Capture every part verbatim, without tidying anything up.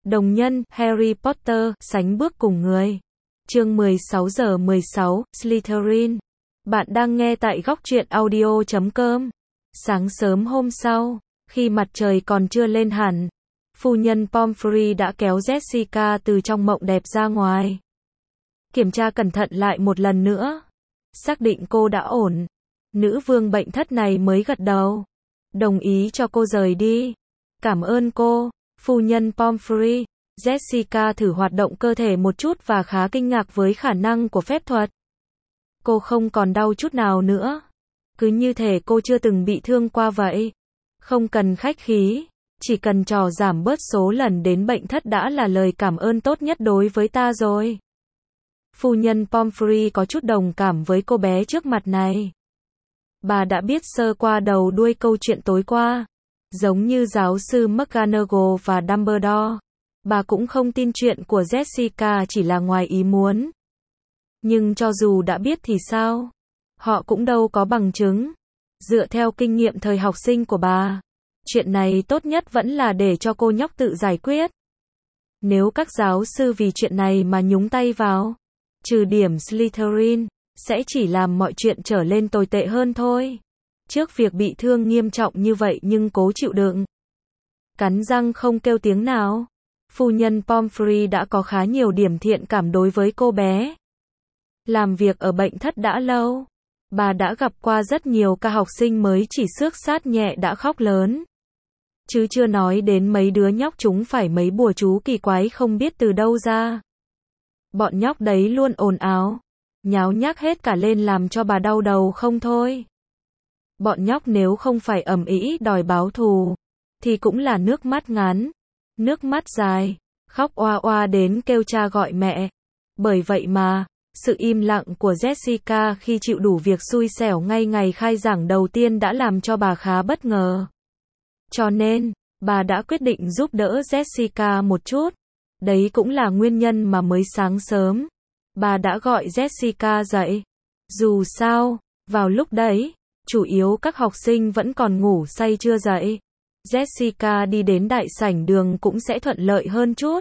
Đồng nhân, Harry Potter, sánh bước cùng người. Chương mười sáu giờ mười sáu, Slytherin. Bạn đang nghe tại góc truyện audio chấm com. Sáng sớm hôm sau, khi mặt trời còn chưa lên hẳn, phu nhân Pomfrey đã kéo Jessica từ trong mộng đẹp ra ngoài. Kiểm tra cẩn thận lại một lần nữa. Xác định cô đã ổn. Nữ vương bệnh thất này mới gật đầu. Đồng ý cho cô rời đi. Cảm ơn cô, phu nhân Pomfrey. Jessica thử hoạt động cơ thể một chút và khá kinh ngạc với khả năng của phép thuật. Cô không còn đau chút nào nữa. Cứ như thể cô chưa từng bị thương qua vậy. Không cần khách khí. Chỉ cần trò giảm bớt số lần đến bệnh thất đã là lời cảm ơn tốt nhất đối với ta rồi. Phu nhân Pomfrey có chút đồng cảm với cô bé trước mặt này. Bà đã biết sơ qua đầu đuôi câu chuyện tối qua. Giống như giáo sư McGonagall và Dumbledore. Bà cũng không tin chuyện của Jessica chỉ là ngoài ý muốn. Nhưng cho dù đã biết thì sao? Họ cũng đâu có bằng chứng. Dựa theo kinh nghiệm thời học sinh của bà, chuyện này tốt nhất vẫn là để cho cô nhóc tự giải quyết. Nếu các giáo sư vì chuyện này mà nhúng tay vào, trừ điểm Slytherin, sẽ chỉ làm mọi chuyện trở lên tồi tệ hơn thôi. Trước việc bị thương nghiêm trọng như vậy nhưng cố chịu đựng. Cắn răng không kêu tiếng nào. Phu nhân Pomfrey đã có khá nhiều điểm thiện cảm đối với cô bé. Làm việc ở bệnh thất đã lâu, bà đã gặp qua rất nhiều ca học sinh mới chỉ xước sát nhẹ đã khóc lớn. Chứ chưa nói đến mấy đứa nhóc chúng phải mấy bùa chú kỳ quái không biết từ đâu ra. Bọn nhóc đấy luôn ồn ào, nháo nhác hết cả lên làm cho bà đau đầu không thôi. Bọn nhóc nếu không phải ầm ĩ đòi báo thù, thì cũng là nước mắt ngắn, nước mắt dài, khóc oa oa đến kêu cha gọi mẹ. Bởi vậy mà, sự im lặng của Jessica khi chịu đủ việc xui xẻo ngay ngày khai giảng đầu tiên đã làm cho bà khá bất ngờ. Cho nên, bà đã quyết định giúp đỡ Jessica một chút. Đấy cũng là nguyên nhân mà mới sáng sớm, bà đã gọi Jessica dậy. Dù sao, vào lúc đấy, chủ yếu các học sinh vẫn còn ngủ say chưa dậy. Jessica đi đến đại sảnh đường cũng sẽ thuận lợi hơn chút.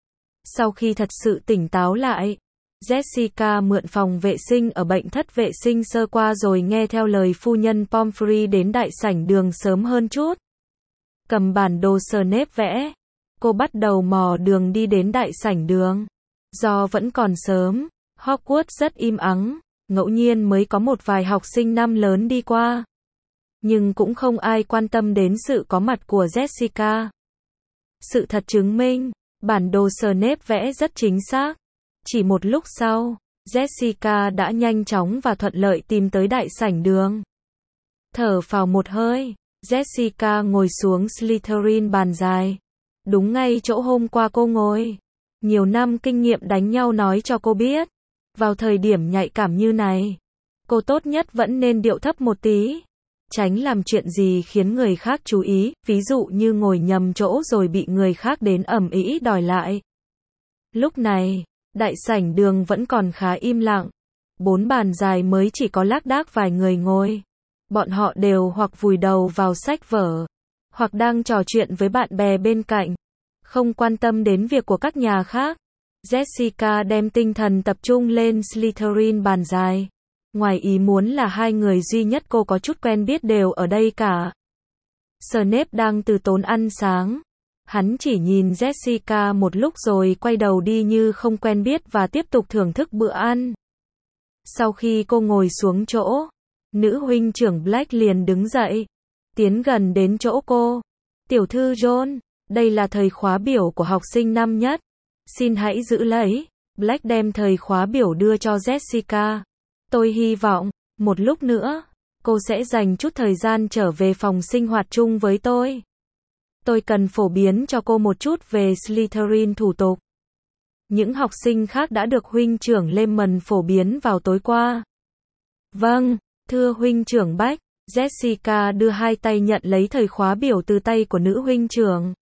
Sau khi thật sự tỉnh táo lại, Jessica mượn phòng vệ sinh ở bệnh thất vệ sinh sơ qua rồi nghe theo lời phu nhân Pomfrey đến đại sảnh đường sớm hơn chút. Cầm bản đồ Snape vẽ, cô bắt đầu mò đường đi đến đại sảnh đường. Do vẫn còn sớm, Hogwarts rất im ắng, ngẫu nhiên mới có một vài học sinh năm lớn đi qua. Nhưng cũng không ai quan tâm đến sự có mặt của Jessica. Sự thật chứng minh, bản đồ Snape vẽ rất chính xác. Chỉ một lúc sau, Jessica đã nhanh chóng và thuận lợi tìm tới đại sảnh đường. Thở phào một hơi, Jessica ngồi xuống Slytherin bàn dài. Đúng ngay chỗ hôm qua cô ngồi. Nhiều năm kinh nghiệm đánh nhau nói cho cô biết. Vào thời điểm nhạy cảm như này, cô tốt nhất vẫn nên điệu thấp một tí. Tránh làm chuyện gì khiến người khác chú ý, ví dụ như ngồi nhầm chỗ rồi bị người khác đến ầm ĩ đòi lại. Lúc này, đại sảnh đường vẫn còn khá im lặng. Bốn bàn dài mới chỉ có lác đác vài người ngồi. Bọn họ đều hoặc vùi đầu vào sách vở, hoặc đang trò chuyện với bạn bè bên cạnh, không quan tâm đến việc của các nhà khác. Jessica đem tinh thần tập trung lên Slytherin bàn dài. Ngoài ý muốn là hai người duy nhất cô có chút quen biết đều ở đây cả. Snape đang từ tốn ăn sáng. Hắn chỉ nhìn Jessica một lúc rồi quay đầu đi như không quen biết và tiếp tục thưởng thức bữa ăn. Sau khi cô ngồi xuống chỗ, nữ huynh trưởng Black liền đứng dậy, tiến gần đến chỗ cô. Tiểu thư John, đây là thời khóa biểu của học sinh năm nhất. Xin hãy giữ lấy. Black đem thời khóa biểu đưa cho Jessica. Tôi hy vọng, một lúc nữa, cô sẽ dành chút thời gian trở về phòng sinh hoạt chung với tôi. Tôi cần phổ biến cho cô một chút về Slytherin thủ tục. Những học sinh khác đã được huynh trưởng Lemon phổ biến vào tối qua. Vâng, thưa huynh trưởng Bách. Jessica đưa hai tay nhận lấy thời khóa biểu từ tay của nữ huynh trưởng.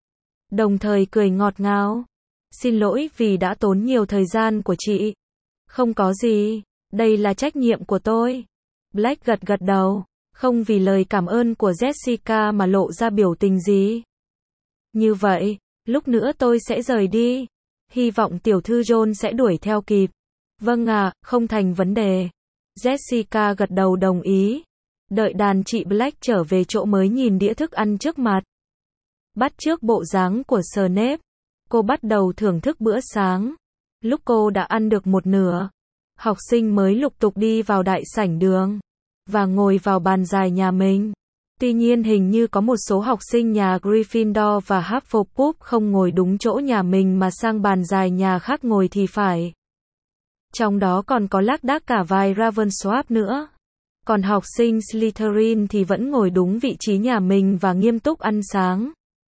Đồng thời cười ngọt ngào. Xin lỗi vì đã tốn nhiều thời gian của chị. Không có gì, đây là trách nhiệm của tôi. Black gật gật đầu, không vì lời cảm ơn của Jessica mà lộ ra biểu tình gì. Như vậy, Lúc nữa tôi sẽ rời đi. Hy vọng tiểu thư John sẽ đuổi theo kịp. Vâng ạ, à, không thành vấn đề. Jessica gật đầu đồng ý. Đợi đàn chị Black trở về chỗ mới nhìn đĩa thức ăn trước mặt. Bắt chước bộ dáng của Snape, cô bắt đầu thưởng thức bữa sáng. Lúc cô đã ăn được một nửa, học sinh mới lục tục đi vào đại sảnh đường và ngồi vào bàn dài nhà mình. Tuy nhiên hình như có một số học sinh nhà Gryffindor và Hufflepuff không ngồi đúng chỗ nhà mình mà sang bàn dài nhà khác ngồi thì phải. Trong đó còn có lác đác cả vài Ravensworth nữa. Còn học sinh Slytherin thì vẫn ngồi đúng vị trí nhà mình và nghiêm túc ăn sáng.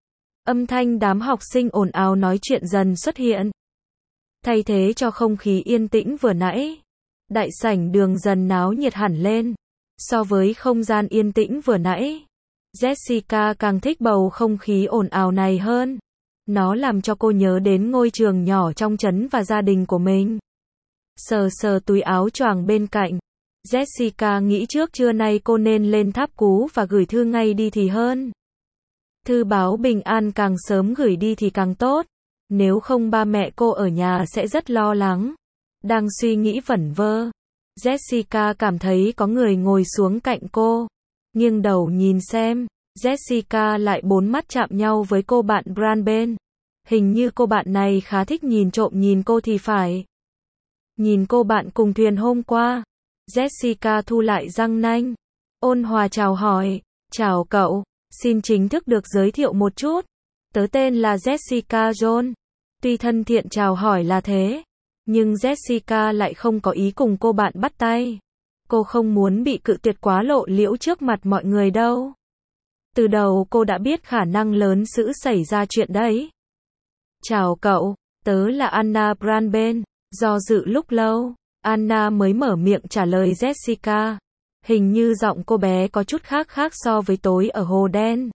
Âm thanh đám học sinh ồn ào nói chuyện dần xuất hiện, thay thế cho không khí yên tĩnh vừa nãy. Đại sảnh đường dần náo nhiệt hẳn lên. So với không gian yên tĩnh vừa nãy, Jessica càng thích bầu không khí ồn ào này hơn. Nó làm cho cô nhớ đến ngôi trường nhỏ trong trấn và gia đình của mình. Sờ sờ túi áo choàng bên cạnh, Jessica nghĩ trước trưa nay cô nên lên tháp cú và gửi thư ngay đi thì hơn. Thư báo bình an càng sớm gửi đi thì càng tốt. Nếu không ba mẹ cô ở nhà sẽ rất lo lắng. Đang suy nghĩ vẩn vơ, Jessica cảm thấy có người ngồi xuống cạnh cô. Nghiêng đầu nhìn xem, Jessica lại bốn mắt chạm nhau với cô bạn Branben. Hình như cô bạn này khá thích nhìn trộm nhìn cô thì phải. Nhìn cô bạn cùng thuyền hôm qua. Jessica thu lại răng nanh, ôn hòa chào hỏi. Chào cậu, xin chính thức được giới thiệu một chút. Tớ tên là Jessica Jones. Tuy thân thiện chào hỏi là thế, nhưng Jessica lại không có ý cùng cô bạn bắt tay. Cô không muốn bị cự tuyệt quá lộ liễu trước mặt mọi người đâu. Từ đầu cô đã biết khả năng lớn sẽ xảy ra chuyện đấy. Chào cậu, tớ là Anna Branben. Do dự lúc lâu, Anna mới mở miệng trả lời Jessica. Hình như giọng cô bé có chút khác khác so với tối ở Hồ Đen.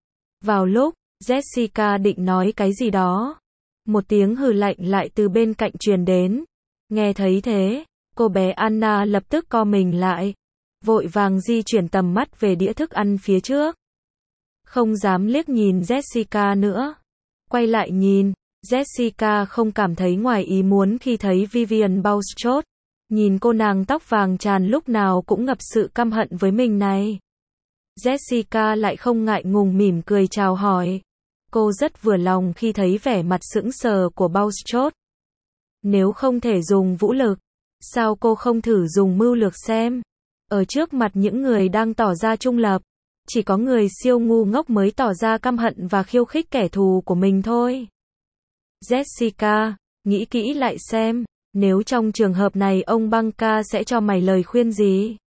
Vào lúc Jessica định nói cái gì đó, một tiếng hừ lạnh lại từ bên cạnh truyền đến. Nghe thấy thế, cô bé Anna lập tức co mình lại, vội vàng di chuyển tầm mắt về đĩa thức ăn phía trước. Không dám liếc nhìn Jessica nữa. Quay lại nhìn, Jessica không cảm thấy ngoài ý muốn khi thấy Vivian Bulstrode. Nhìn cô nàng tóc vàng tràn lúc nào cũng ngập sự căm hận với mình này. Jessica lại không ngại ngùng mỉm cười chào hỏi. Cô rất vừa lòng khi thấy vẻ mặt sững sờ của Bulstrode. Nếu không thể dùng vũ lực, sao cô không thử dùng mưu lược xem? Ở trước mặt những người đang tỏ ra trung lập, chỉ có người siêu ngu ngốc mới tỏ ra căm hận và khiêu khích kẻ thù của mình thôi. Jessica, nghĩ kỹ lại xem, nếu trong trường hợp này ông Bunker sẽ cho mày lời khuyên gì?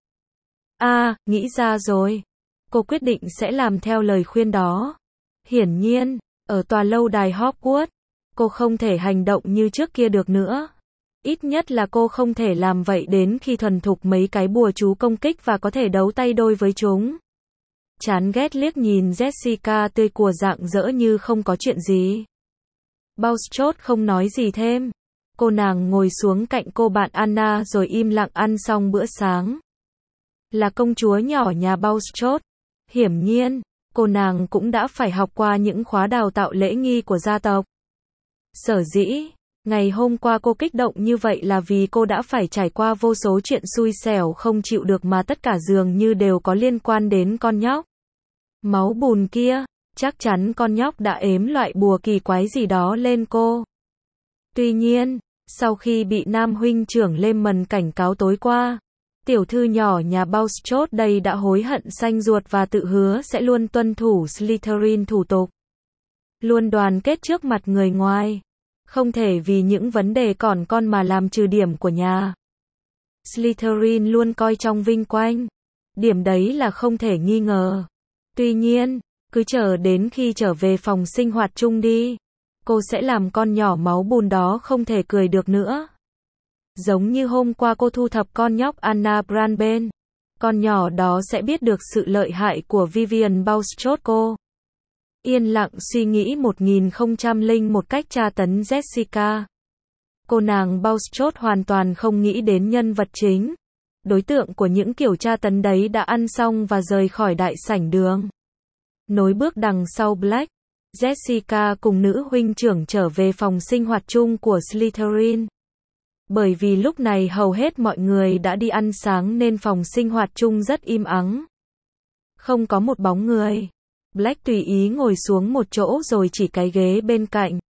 À, nghĩ ra rồi. Cô quyết định sẽ làm theo lời khuyên đó. Hiển nhiên, ở tòa lâu đài Hogwarts, cô không thể hành động như trước kia được nữa. Ít nhất là cô không thể làm vậy đến khi thuần thục mấy cái bùa chú công kích và có thể đấu tay đôi với chúng. Chán ghét liếc nhìn Jessica tươi của rạng rỡ như không có chuyện gì. Bulstrode không nói gì thêm. Cô nàng ngồi xuống cạnh cô bạn Anna rồi im lặng ăn xong bữa sáng. Là công chúa nhỏ nhà Bulstrode, hiển nhiên, cô nàng cũng đã phải học qua những khóa đào tạo lễ nghi của gia tộc. Sở dĩ, ngày hôm qua cô kích động như vậy là vì cô đã phải trải qua vô số chuyện xui xẻo không chịu được mà tất cả dường như đều có liên quan đến con nhóc. Máu bùn kia, chắc chắn con nhóc đã ếm loại bùa kỳ quái gì đó lên cô. Tuy nhiên, sau khi bị nam huynh trưởng Lemon cảnh cáo tối qua, tiểu thư nhỏ nhà Bulstrode đây đã hối hận xanh ruột và tự hứa sẽ luôn tuân thủ Slytherin thủ tục. Luôn đoàn kết trước mặt người ngoài. Không thể vì những vấn đề còn con mà làm trừ điểm của nhà. Slytherin luôn coi trọng vinh quang. Điểm đấy là không thể nghi ngờ. Tuy nhiên, cứ chờ đến khi trở về phòng sinh hoạt chung đi. Cô sẽ làm con nhỏ máu bùn đó không thể cười được nữa. Giống như hôm qua cô thu thập con nhóc Anna Branben. Con nhỏ đó sẽ biết được sự lợi hại của Vivian Bulstrode cô. Yên lặng suy nghĩ một nghìn không trăm lẻ một cách tra tấn Jessica. Cô nàng Bulstrode hoàn toàn không nghĩ đến nhân vật chính. Đối tượng của những kiểu tra tấn đấy đã ăn xong và rời khỏi đại sảnh đường. Nối bước đằng sau Black. Jessica cùng nữ huynh trưởng trở về phòng sinh hoạt chung của Slytherin. Bởi vì lúc này hầu hết mọi người đã đi ăn sáng nên phòng sinh hoạt chung rất im ắng. Không có một bóng người. Black tùy ý ngồi xuống một chỗ rồi chỉ cái ghế bên cạnh.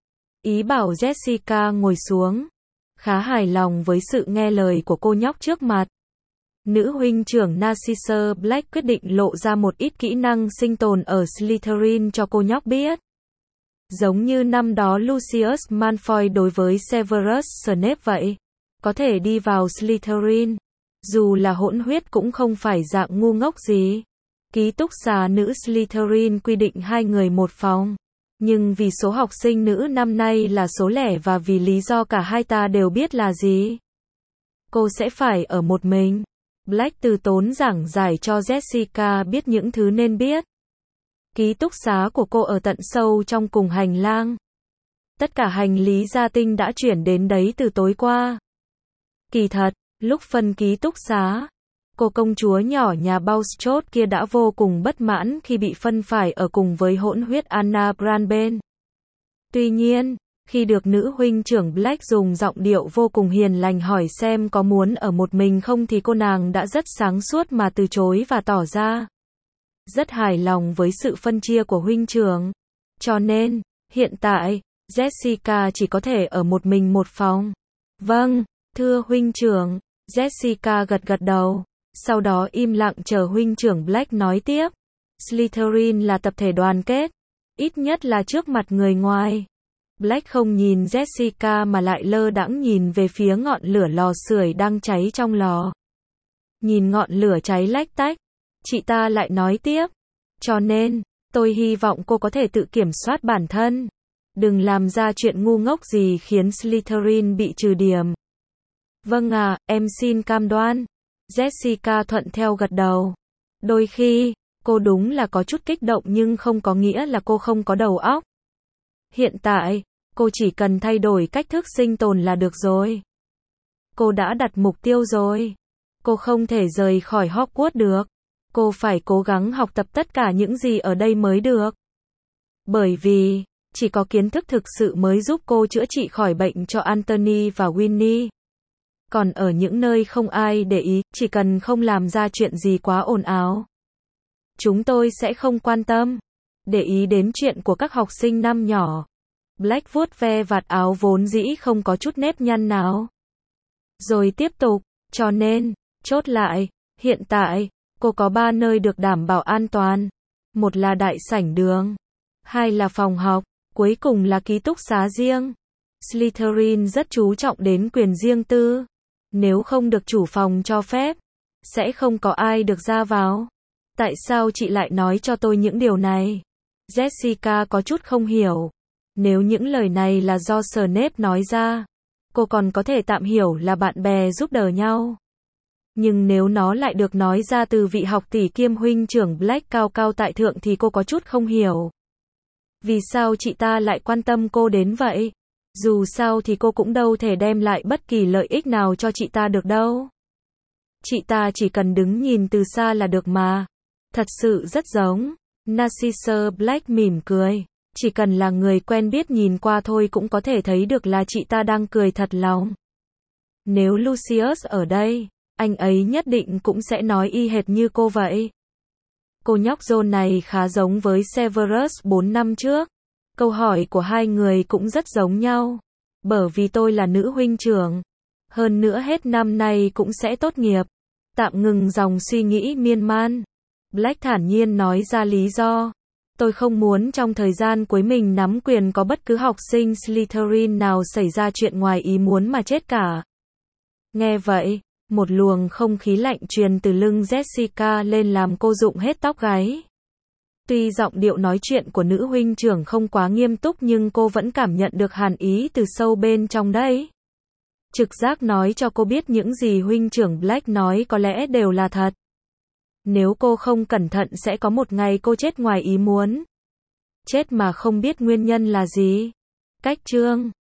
Ý bảo Jessica ngồi xuống. Khá hài lòng với sự nghe lời của cô nhóc trước mặt. Nữ huynh trưởng Narcissa Black quyết định lộ ra một ít kỹ năng sinh tồn ở Slytherin cho cô nhóc biết. Giống như năm đó Lucius Malfoy đối với Severus Snape vậy. Có thể đi vào Slytherin. Dù là hỗn huyết cũng không phải dạng ngu ngốc gì. Ký túc xá nữ Slytherin quy định hai người một phòng. Nhưng vì số học sinh nữ năm nay là số lẻ và vì lý do cả hai ta đều biết là gì, cô sẽ phải ở một mình. Black từ tốn giảng giải cho Jessica biết những thứ nên biết. Ký túc xá của cô ở tận sâu trong cùng hành lang. Tất cả hành lý gia tinh đã chuyển đến đấy từ tối qua. Kỳ thật, lúc phân ký túc xá, cô công chúa nhỏ nhà Bulstrode kia đã vô cùng bất mãn khi bị phân phải ở cùng với hỗn huyết Anna Branben. Tuy nhiên, khi được nữ huynh trưởng Black dùng giọng điệu vô cùng hiền lành hỏi xem có muốn ở một mình không thì cô nàng đã rất sáng suốt mà từ chối và tỏ ra rất hài lòng với sự phân chia của huynh trưởng. Cho nên, hiện tại, Jessica chỉ có thể ở một mình một phòng. Vâng, thưa huynh trưởng. Jessica gật gật đầu. Sau đó im lặng chờ huynh trưởng Black nói tiếp. Slytherin là tập thể đoàn kết. Ít nhất là trước mặt người ngoài. Black không nhìn Jessica mà lại lơ đãng nhìn về phía ngọn lửa lò sưởi đang cháy trong lò. Nhìn ngọn lửa cháy lách tách, chị ta lại nói tiếp. Cho nên, tôi hy vọng cô có thể tự kiểm soát bản thân. Đừng làm ra chuyện ngu ngốc gì khiến Slytherin bị trừ điểm. Vâng à, em xin cam đoan. Jessica thuận theo gật đầu. Đôi khi, cô đúng là có chút kích động nhưng không có nghĩa là cô không có đầu óc. Hiện tại, cô chỉ cần thay đổi cách thức sinh tồn là được rồi. Cô đã đặt mục tiêu rồi. Cô không thể rời khỏi Hogwarts được. Cô phải cố gắng học tập tất cả những gì ở đây mới được. Bởi vì, chỉ có kiến thức thực sự mới giúp cô chữa trị khỏi bệnh cho Anthony và Winnie. Còn ở những nơi không ai để ý, chỉ cần không làm ra chuyện gì quá ồn ào, chúng tôi sẽ không quan tâm. Để ý đến chuyện của các học sinh năm nhỏ. Black vuốt ve vạt áo vốn dĩ không có chút nếp nhăn nào. Rồi tiếp tục, cho nên, chốt lại, hiện tại, cô có ba nơi được đảm bảo an toàn. Một là đại sảnh đường. Hai là phòng học. Cuối cùng là ký túc xá riêng. Slytherin rất chú trọng đến quyền riêng tư. Nếu không được chủ phòng cho phép, sẽ không có ai được ra vào. Tại sao chị lại nói cho tôi những điều này? Jessica có chút không hiểu. Nếu những lời này là do Snape nói ra, cô còn có thể tạm hiểu là bạn bè giúp đỡ nhau. Nhưng nếu nó lại được nói ra từ vị học tỷ kiêm huynh trưởng Black cao cao tại thượng thì cô có chút không hiểu. Vì sao chị ta lại quan tâm cô đến vậy? Dù sao thì cô cũng đâu thể đem lại bất kỳ lợi ích nào cho chị ta được đâu. Chị ta chỉ cần đứng nhìn từ xa là được mà. Thật sự rất giống. Narcissa Black mỉm cười. Chỉ cần là người quen biết nhìn qua thôi cũng có thể thấy được là chị ta đang cười thật lòng. Nếu Lucius ở đây, anh ấy nhất định cũng sẽ nói y hệt như cô vậy. Cô nhóc John này khá giống với Severus bốn năm trước. Câu hỏi của hai người cũng rất giống nhau. Bởi vì tôi là nữ huynh trưởng. Hơn nữa hết năm nay cũng sẽ tốt nghiệp. Tạm ngừng dòng suy nghĩ miên man. Black thản nhiên nói ra lý do. Tôi không muốn trong thời gian cuối mình nắm quyền có bất cứ học sinh Slytherin nào xảy ra chuyện ngoài ý muốn mà chết cả. Nghe vậy, một luồng không khí lạnh truyền từ lưng Jessica lên làm cô rụng hết tóc gáy. Tuy giọng điệu nói chuyện của nữ huynh trưởng không quá nghiêm túc nhưng cô vẫn cảm nhận được hàn ý từ sâu bên trong đấy. Trực giác nói cho cô biết những gì huynh trưởng Black nói có lẽ đều là thật. Nếu cô không cẩn thận sẽ có một ngày cô chết ngoài ý muốn. Chết mà không biết nguyên nhân là gì. Cách chương